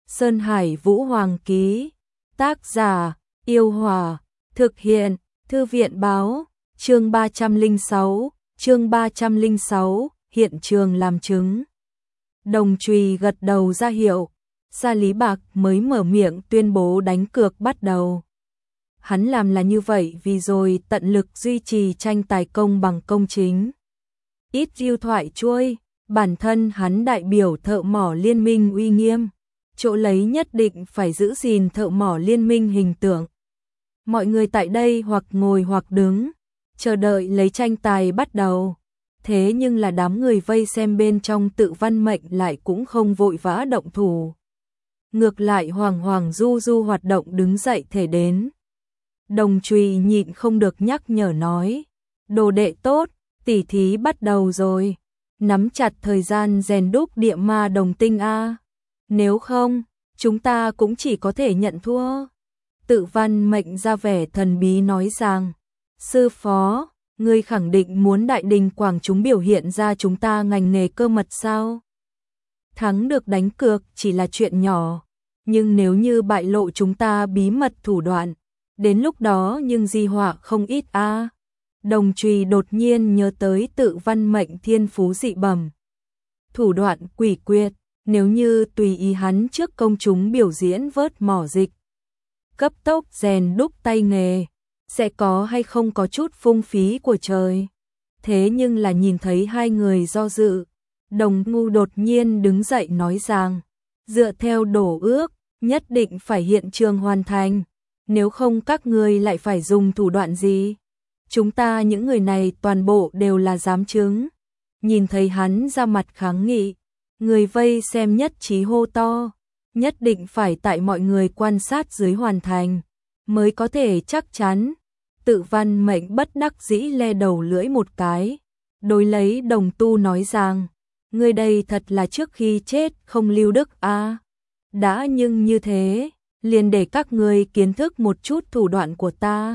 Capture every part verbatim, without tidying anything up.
Sơn Hải Vũ Hoàng ký. Tác giả: Yêu Hòa. Thực hiện: Thư viện báo. Chương ba trăm lẻ sáu, chương ba trăm lẻ sáu, hiện trường làm chứng. Đồng Chùy gật đầu ra hiệu, Gia Lý Bạc mới mở miệng tuyên bố đánh cược bắt đầu. Hắn làm là như vậy vì rồi tận lực duy trì tranh tài công bằng công chính. Ít diêu thoại chuôi, bản thân hắn đại biểu thợ mỏ liên minh uy nghiêm, chỗ lấy nhất định phải giữ gìn thợ mỏ liên minh hình tượng. Mọi người tại đây hoặc ngồi hoặc đứng, chờ đợi lấy tranh tài bắt đầu. Thế nhưng là đám người vây xem bên trong Tự Văn Mệnh lại cũng không vội vã động thủ. Ngược lại Hoàng Hoàng Du Du hoạt động đứng dậy thể đến. Đồng Chùy nhịn không được nhắc nhở nói, đồ đệ tốt, tỉ thí bắt đầu rồi, nắm chặt thời gian rèn đúc địa ma đồng tinh a, nếu không, chúng ta cũng chỉ có thể nhận thua. Tự Văn Mệnh ra vẻ thần bí nói rằng, sư phó, ngươi khẳng định muốn đại đình quảng chúng biểu hiện ra chúng ta ngành nghề cơ mật sao? Thắng được đánh cược chỉ là chuyện nhỏ, nhưng nếu như bại lộ chúng ta bí mật thủ đoạn, đến lúc đó nhưng di họa không ít a. À. Đồng Chùy đột nhiên nhớ tới Tự Văn Mệnh thiên phú dị bẩm, thủ đoạn quỷ quyệt, nếu như tùy ý hắn trước công chúng biểu diễn vớt mỏ dịch, cấp tốc rèn đúc tay nghề, sẽ có hay không có chút phung phí của trời. Thế nhưng là nhìn thấy hai người do dự, Đồng Ngu đột nhiên đứng dậy nói rằng, dựa theo đổ ước, nhất định phải hiện trường hoàn thành, nếu không các ngươi lại phải dùng thủ đoạn gì? Chúng ta những người này toàn bộ đều là giám chứng. Nhìn thấy hắn ra mặt kháng nghị, người vây xem nhất trí hô to, nhất định phải tại mọi người quan sát dưới hoàn thành, mới có thể chắc chắn. Tự Văn Mệnh bất đắc dĩ le đầu lưỡi một cái, đối lấy Đồng Tu nói rằng, người đây thật là trước khi chết không lưu đức a. À. Đã nhưng như thế, liền để các ngươi kiến thức một chút thủ đoạn của ta.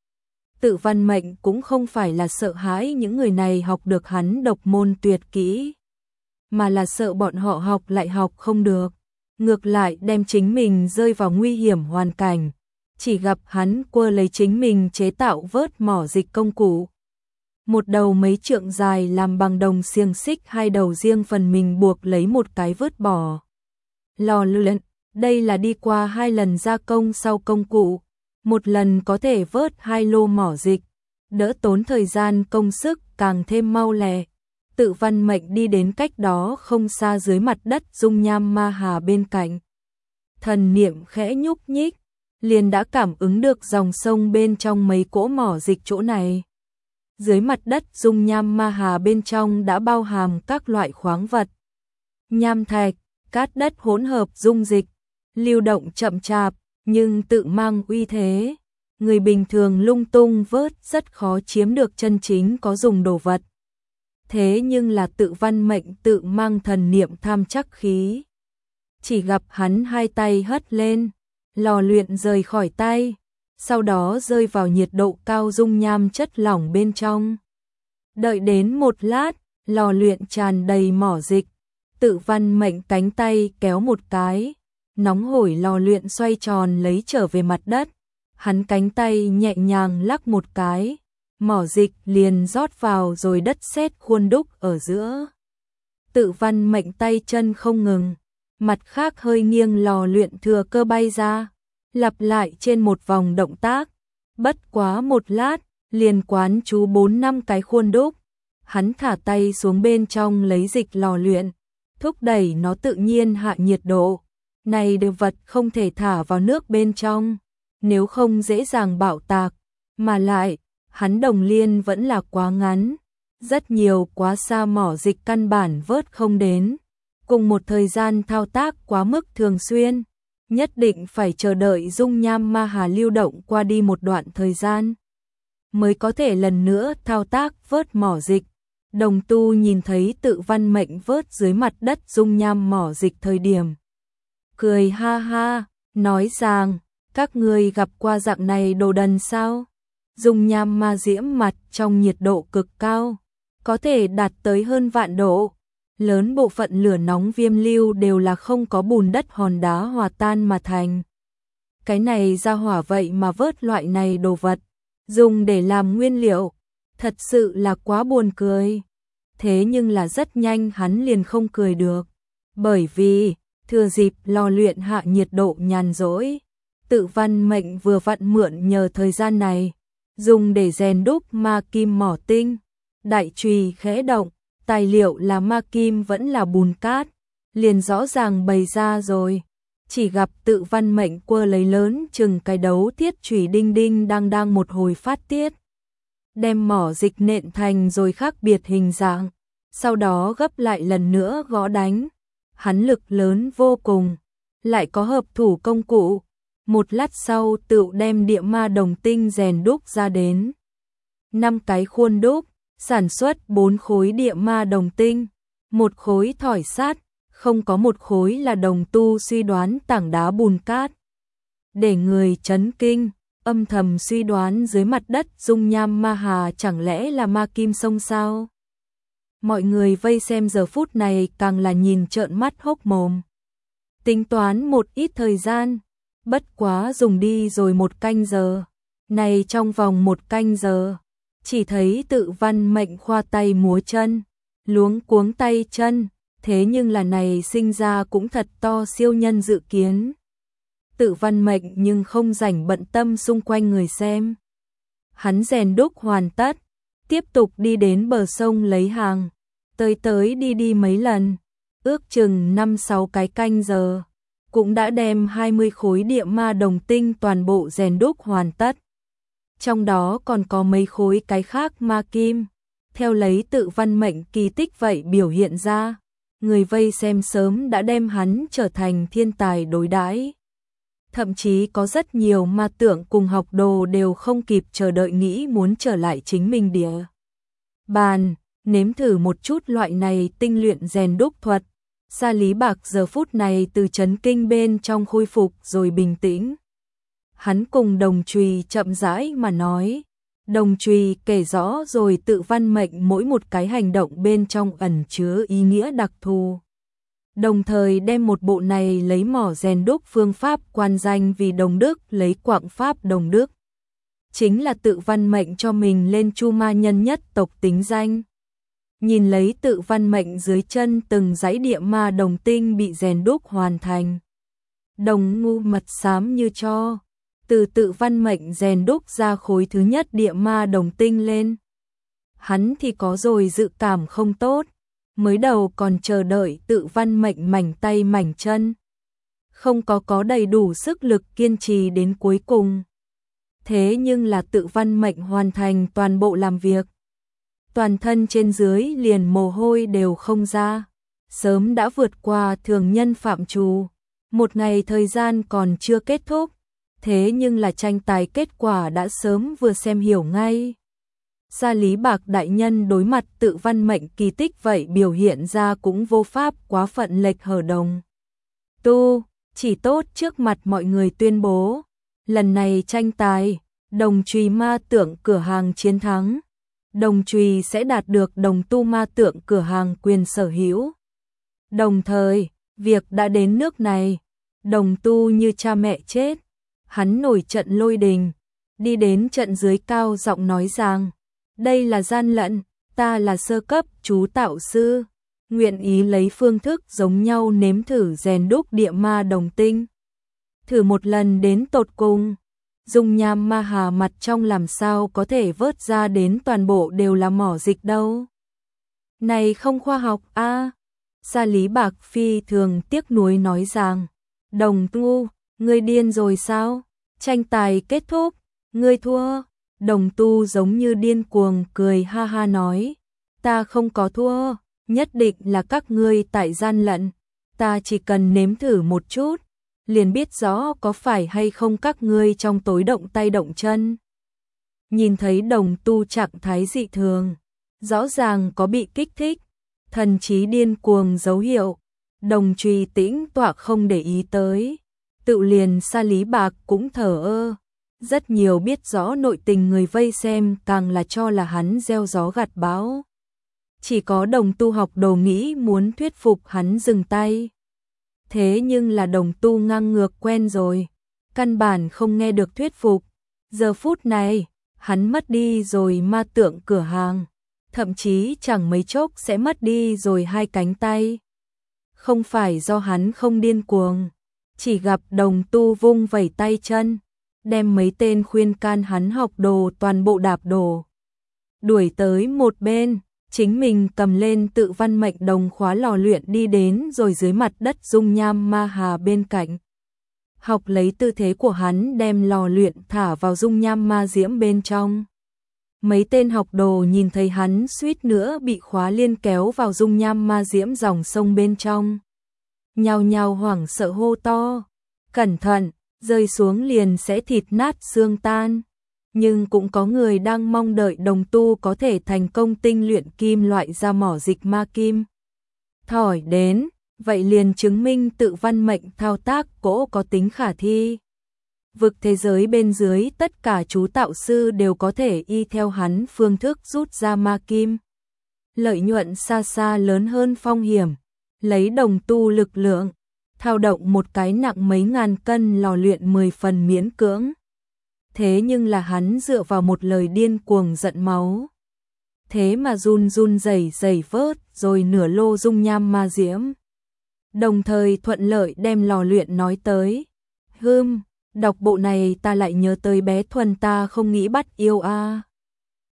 Tự Văn Mệnh cũng không phải là sợ hãi những người này học được hắn độc môn tuyệt kỹ, mà là sợ bọn họ học lại học không được, ngược lại đem chính mình rơi vào nguy hiểm hoàn cảnh. Chỉ gặp hắn quơ lấy chính mình chế tạo vớt mỏ dịch công cụ. Một đầu mấy trượng dài làm bằng đồng xiềng xích, hai đầu riêng phần mình buộc lấy một cái vớt bỏ. Lò luyện, đây là đi qua hai lần gia công sau công cụ, một lần có thể vớt hai lô mỏ dịch, đỡ tốn thời gian công sức càng thêm mau lẹ. Tự Văn Mệnh đi đến cách đó không xa dưới mặt đất dung nham ma hà bên cạnh. Thần niệm khẽ nhúc nhích, liền đã cảm ứng được dòng sông bên trong mấy cỗ mỏ dịch chỗ này. Dưới mặt đất dung nham ma hà bên trong đã bao hàm các loại khoáng vật, nham thạch, cát đất hỗn hợp dung dịch, lưu động chậm chạp, nhưng tự mang uy thế. Người bình thường lung tung vớt rất khó chiếm được chân chính có dùng đồ vật. Thế nhưng là Tự Văn Mệnh tự mang thần niệm tham chắc khí. Chỉ gặp hắn hai tay hất lên, lò luyện rời khỏi tay, sau đó rơi vào nhiệt độ cao dung nham chất lỏng bên trong. Đợi đến một lát, lò luyện tràn đầy mỏ dịch, Tự Văn Mệnh cánh tay kéo một cái, nóng hổi lò luyện xoay tròn lấy trở về mặt đất. Hắn cánh tay nhẹ nhàng lắc một cái, mỏ dịch liền rót vào rồi đất sét khuôn đúc ở giữa. Tự Văn Mệnh tay chân không ngừng, mặt khác hơi nghiêng, lò luyện thừa cơ bay ra, lặp lại trên một vòng động tác. Bất quá một lát, liền quán chú bốn năm cái khuôn đúc. Hắn thả tay xuống bên trong lấy dịch lò luyện, thúc đẩy nó tự nhiên hạ nhiệt độ. Này đồ vật không thể thả vào nước bên trong, nếu không dễ dàng bạo tạc, mà lại, hắn đồng liên vẫn là quá ngắn, rất nhiều quá xa mỏ dịch căn bản vớt không đến. Cùng một thời gian thao tác quá mức thường xuyên, nhất định phải chờ đợi dung nham ma hà lưu động qua đi một đoạn thời gian, mới có thể lần nữa thao tác vớt mỏ dịch. Đồng Tu nhìn thấy Tự Văn Mệnh vớt dưới mặt đất dung nham mỏ dịch thời điểm, cười ha ha, nói rằng, các ngươi gặp qua dạng này đồ đần sao? Dung nham ma diễm mặt trong nhiệt độ cực cao, có thể đạt tới hơn vạn độ, lớn bộ phận lửa nóng viêm lưu đều là không có bùn đất hòn đá hòa tan mà thành. Cái này ra hỏa vậy mà vớt loại này đồ vật, dùng để làm nguyên liệu, thật sự là quá buồn cười. Thế nhưng là rất nhanh hắn liền không cười được, bởi vì thừa dịp lò luyện hạ nhiệt độ nhàn rỗi, Tự Văn Mệnh vừa vặn mượn nhờ thời gian này, dùng để rèn đúc ma kim mỏ tinh. Đại chùy khẽ động, tài liệu là ma kim vẫn là bùn cát, liền rõ ràng bày ra rồi. Chỉ gặp Tự Văn Mệnh quơ lấy lớn chừng cái đấu thiết chùy đinh đinh đang đang một hồi phát tiết, đem mỏ dịch nện thành rồi khác biệt hình dạng, sau đó gấp lại lần nữa gõ đánh. Hắn lực lớn vô cùng, lại có hợp thủ công cụ, một lát sau tự đem địa ma đồng tinh rèn đúc ra đến. Năm cái khuôn đúc, sản xuất bốn khối địa ma đồng tinh, một khối thỏi sắt, không có một khối là đồng tu suy đoán tảng đá bùn cát. Để người chấn kinh, âm thầm suy đoán dưới mặt đất dung nham ma hà chẳng lẽ là ma kim sông sao? Mọi người vây xem giờ phút này càng là nhìn trợn mắt hốc mồm. Tính toán một ít thời gian, bất quá dùng đi rồi một canh giờ. Này trong vòng một canh giờ, chỉ thấy Tự Văn Mệnh khoa tay múa chân, luống cuống tay chân, thế nhưng là này sinh ra cũng thật to siêu nhân dự kiến. Tự Văn Mệnh nhưng không rảnh bận tâm xung quanh người xem. Hắn rèn đúc hoàn tất, tiếp tục đi đến bờ sông lấy hàng, tới tới đi đi mấy lần, ước chừng năm sáu cái canh giờ, cũng đã đem hai mươi khối địa ma đồng tinh toàn bộ rèn đúc hoàn tất. Trong đó còn có mấy khối cái khác ma kim, theo lấy Tự Văn Mệnh kỳ tích vậy biểu hiện ra, người vây xem sớm đã đem hắn trở thành thiên tài đối đãi. Thậm chí có rất nhiều ma tượng cùng học đồ đều không kịp chờ đợi nghĩ muốn trở lại chính mình địa bàn, nếm thử một chút loại này tinh luyện rèn đúc thuật. Sa Lý Bạc giờ phút này từ chấn kinh bên trong khôi phục rồi bình tĩnh. Hắn cùng Đồng Chùy chậm rãi mà nói, Đồng Chùy kể rõ rồi Tự Văn Mệnh mỗi một cái hành động bên trong ẩn chứa ý nghĩa đặc thù. Đồng thời đem một bộ này lấy mỏ rèn đúc phương pháp quan danh vì Đồng Đức lấy quạng pháp Đồng Đức. Chính là Tự Văn Mệnh cho mình lên Chu Ma Nhân nhất tộc tính danh. Nhìn lấy Tự Văn Mệnh dưới chân từng dãy địa ma đồng tinh bị rèn đúc hoàn thành. Đồng ngu mật xám như cho, từ Tự Văn Mệnh rèn đúc ra khối thứ nhất địa ma đồng tinh lên. Hắn thì có rồi dự cảm không tốt, mới đầu còn chờ đợi Tự Văn Mệnh mảnh tay mảnh chân. Không có có đầy đủ sức lực kiên trì đến cuối cùng. Thế nhưng là Tự Văn Mệnh hoàn thành toàn bộ làm việc. Toàn thân trên dưới liền mồ hôi đều không ra, sớm đã vượt qua thường nhân phạm trù. Một ngày thời gian còn chưa kết thúc, thế nhưng là tranh tài kết quả đã sớm vừa xem hiểu ngay. Sa Lý Bạc đại nhân đối mặt Tự Văn Mệnh kỳ tích vậy biểu hiện ra cũng vô pháp quá phận lệch hở đồng. Tu, chỉ tốt trước mặt mọi người tuyên bố, lần này tranh tài, Đồng Chùy ma tượng cửa hàng chiến thắng. Đồng Chùy sẽ đạt được Đồng Tu ma tượng cửa hàng quyền sở hữu. Đồng thời, việc đã đến nước này, Đồng Tu như cha mẹ chết. Hắn nổi trận lôi đình, đi đến trận dưới cao giọng nói rằng, đây là gian lận, ta là sơ cấp chú tạo sư, nguyện ý lấy phương thức giống nhau nếm thử rèn đúc địa ma đồng tinh. Thử một lần đến tột cùng. Dung nham ma hà mặt trong làm sao có thể vớt ra đến toàn bộ đều là mỏ dịch đâu. Này không khoa học a. À. Sa Lý Bạc phi thường tiếc nuối nói rằng, Đồng Tu, ngươi điên rồi sao? Tranh tài kết thúc, ngươi thua. Đồng Tu giống như điên cuồng cười ha ha nói, ta không có thua, nhất định là các ngươi tại gian lận, ta chỉ cần nếm thử một chút, liền biết rõ có phải hay không các ngươi trong tối động tay động chân. Nhìn thấy Đồng Tu trạng thái dị thường, rõ ràng có bị kích thích, thần trí điên cuồng dấu hiệu, Đồng Chùy tĩnh tọa không để ý tới, tự liền Sa Lý Bạc cũng thở ơ. Rất nhiều biết rõ nội tình người vây xem càng là cho là hắn gieo gió gặt bão. Chỉ có đồng tu học đồ nghĩ muốn thuyết phục hắn dừng tay. Thế nhưng là đồng tu ngang ngược quen rồi, căn bản không nghe được thuyết phục. Giờ phút này, hắn mất đi rồi ma tượng cửa hàng, thậm chí chẳng mấy chốc sẽ mất đi rồi hai cánh tay. Không phải do hắn không điên cuồng, chỉ gặp đồng tu vung vẩy tay chân, đem mấy tên khuyên can hắn học đồ toàn bộ đạp đổ. Đuổi tới một bên, chính mình cầm lên tự văn mệnh đồng khóa lò luyện đi đến rồi dưới mặt đất dung nham ma hà bên cạnh. Học lấy tư thế của hắn đem lò luyện thả vào dung nham ma diễm bên trong. Mấy tên học đồ nhìn thấy hắn suýt nữa bị khóa liên kéo vào dung nham ma diễm dòng sông bên trong. Nhao nhao hoảng sợ hô to, cẩn thận, rơi xuống liền sẽ thịt nát xương tan. Nhưng cũng có người đang mong đợi đồng tu có thể thành công tinh luyện kim loại ra mỏ dịch ma kim. Thỏi đến, vậy liền chứng minh tự văn mệnh thao tác cỗ có tính khả thi. Vực thế giới bên dưới tất cả chú tạo sư đều có thể y theo hắn phương thức rút ra ma kim. Lợi nhuận xa xa lớn hơn phong hiểm, lấy đồng tu lực lượng, thao động một cái nặng mấy ngàn cân lò luyện mười phần miễn cưỡng. Thế nhưng là hắn dựa vào một lời điên cuồng giận máu. Thế mà run run rẩy rẩy vớt rồi nửa lô dung nham ma diễm. Đồng thời thuận lợi đem lò luyện nói tới. Hưm, đọc bộ này ta lại nhớ tới bé Thuần ta không nghĩ bắt yêu a. À.